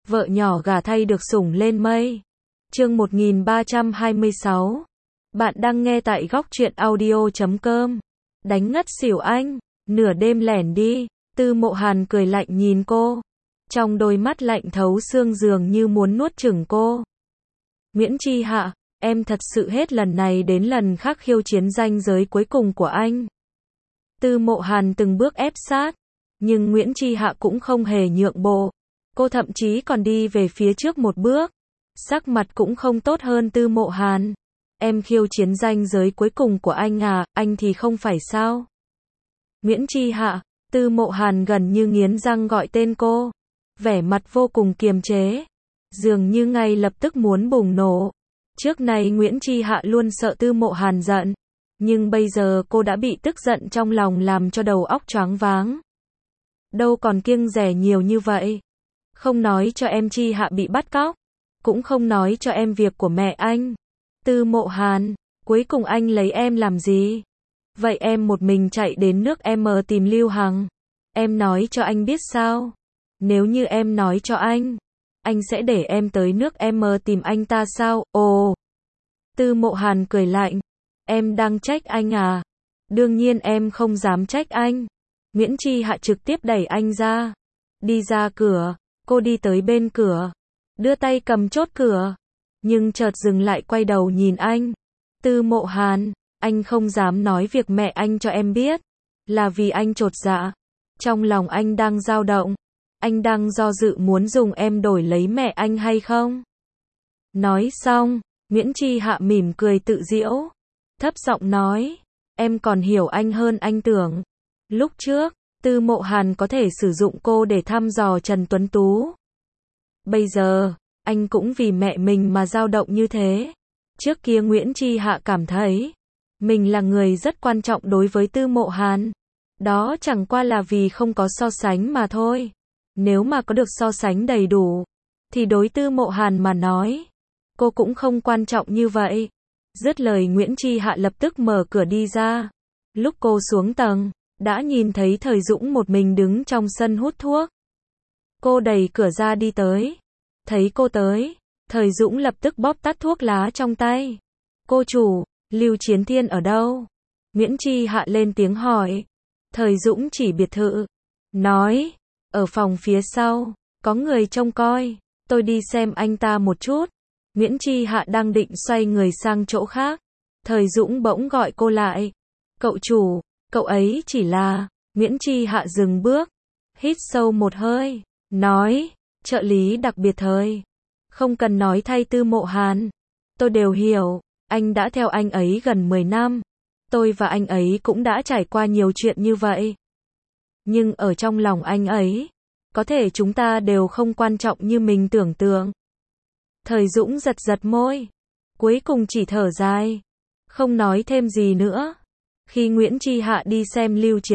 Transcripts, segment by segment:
vợ nhỏ gả thay được sủng lên mây. Chương 1326. Bạn đang nghe tại góc truyện audio.com. Đánh ngất xỉu anh, nửa đêm lẻn đi. Tư Mộ Hàn cười lạnh nhìn cô, trong đôi mắt lạnh thấu xương dường như muốn nuốt chửng cô. Nguyễn Chi Hạ, em thật sự hết lần này đến lần khác khiêu chiến ranh giới cuối cùng của anh. Tư Mộ Hàn từng bước ép sát, nhưng Nguyễn Chi Hạ cũng không hề nhượng bộ. Cô thậm chí còn đi về phía trước một bước. Sắc mặt cũng không tốt hơn Tư Mộ Hàn. Em khiêu chiến ranh giới cuối cùng của anh à, anh thì không phải sao? Nguyễn Chi Hạ, Tư Mộ Hàn gần như nghiến răng gọi tên cô. Vẻ mặt vô cùng kiềm chế, dường như ngay lập tức muốn bùng nổ. Trước này Nguyễn Chi Hạ luôn sợ Tư Mộ Hàn giận, nhưng bây giờ cô đã bị tức giận trong lòng làm cho đầu óc choáng váng. Đâu còn kiêng dè nhiều như vậy. Không nói cho em Chi Hạ bị bắt cóc, cũng không nói cho em việc của mẹ anh. Tư Mộ Hàn, cuối cùng anh lấy em làm gì? Vậy em một mình chạy đến nước M tìm Lưu Hằng. Em nói cho anh biết sao? Nếu như em nói cho anh sẽ để em tới nước M tìm anh ta sao? Ồ! Tư Mộ Hàn cười lạnh. Em đang trách anh à? Đương nhiên em không dám trách anh. Nguyễn Chi Hạ trực tiếp đẩy anh ra. Đi ra cửa, cô đi tới bên cửa, đưa tay cầm chốt cửa, nhưng chợt dừng lại quay đầu nhìn anh. Tư Mộ Hàn, anh không dám nói việc mẹ anh cho em biết, là vì anh chột dạ. Trong lòng anh đang dao động, anh đang do dự muốn dùng em đổi lấy mẹ anh hay không? Nói xong, Nguyễn Chi Hạ mỉm cười tự giễu, thấp giọng nói, em còn hiểu anh hơn anh tưởng. Lúc trước, Tư Mộ Hàn có thể sử dụng cô để thăm dò Trần Tuấn Tú. Bây giờ, anh cũng vì mẹ mình mà dao động như thế. Trước kia Nguyễn Chi Hạ cảm thấy mình là người rất quan trọng đối với Tư Mộ Hàn. Đó chẳng qua là vì không có so sánh mà thôi. Nếu mà có được so sánh đầy đủ, thì đối Tư Mộ Hàn mà nói, cô cũng không quan trọng như vậy. Dứt lời Nguyễn Chi Hạ lập tức mở cửa đi ra. Lúc cô xuống tầng, đã nhìn thấy Thời Dũng một mình đứng trong sân hút thuốc. Cô đẩy cửa ra đi tới. Thấy cô tới, Thời Dũng lập tức bóp tắt thuốc lá trong tay. Cô chủ, Lưu Chiến Thiên ở đâu? Nguyễn Chi Hạ lên tiếng hỏi. Thời Dũng chỉ biệt thự, nói, ở phòng phía sau, có người trông coi, tôi đi xem anh ta một chút. Nguyễn Chi Hạ đang định xoay người sang chỗ khác. Thời Dũng bỗng gọi cô lại. Cậu chủ, cậu ấy chỉ là... Nguyễn Chi Hạ dừng bước, hít sâu một hơi, nói, trợ lý đặc biệt Thời. Không cần nói thay Tư Mộ Hàn. Tôi đều hiểu, anh đã theo anh ấy gần 10 năm. Tôi và anh ấy cũng đã trải qua nhiều chuyện như vậy. Nhưng ở trong lòng anh ấy, có thể chúng ta đều không quan trọng như mình tưởng tượng. Thời Dũng giật giật môi, cuối cùng chỉ thở dài, không nói thêm gì nữa. Khi Nguyễn Chi Hạ đi xem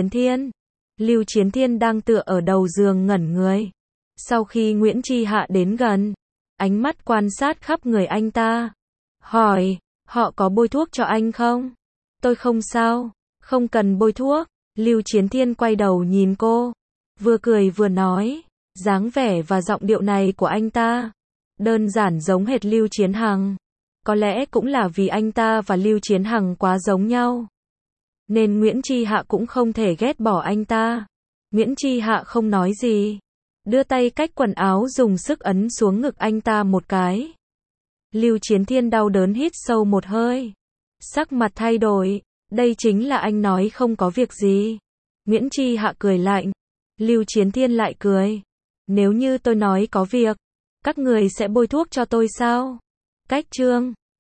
Lưu Chiến Thiên đang tựa ở đầu giường ngẩn người. Sau khi Nguyễn Chi Hạ đến gần, ánh mắt quan sát khắp người anh ta, hỏi, họ có bôi thuốc cho anh không? Tôi không sao, không cần bôi thuốc. Lưu Chiến Thiên quay đầu nhìn cô, vừa cười vừa nói, dáng vẻ và giọng điệu này của anh ta, đơn giản giống hệt Lưu Chiến Hằng. Có lẽ cũng là vì anh ta và Lưu Chiến Hằng quá giống nhau, nên Nguyễn Chi Hạ cũng không thể ghét bỏ anh ta. Nguyễn Chi Hạ không nói gì, đưa tay cách quần áo dùng sức ấn xuống ngực anh ta một cái. Lưu Chiến Thiên đau đớn hít sâu một hơi, sắc mặt thay đổi, đây chính là anh nói không có việc gì. Nguyễn Chi Hạ cười lạnh, Lưu Chiến Thiên lại cười, nếu như tôi nói có việc, các người sẽ bôi thuốc cho tôi sao? Cách chương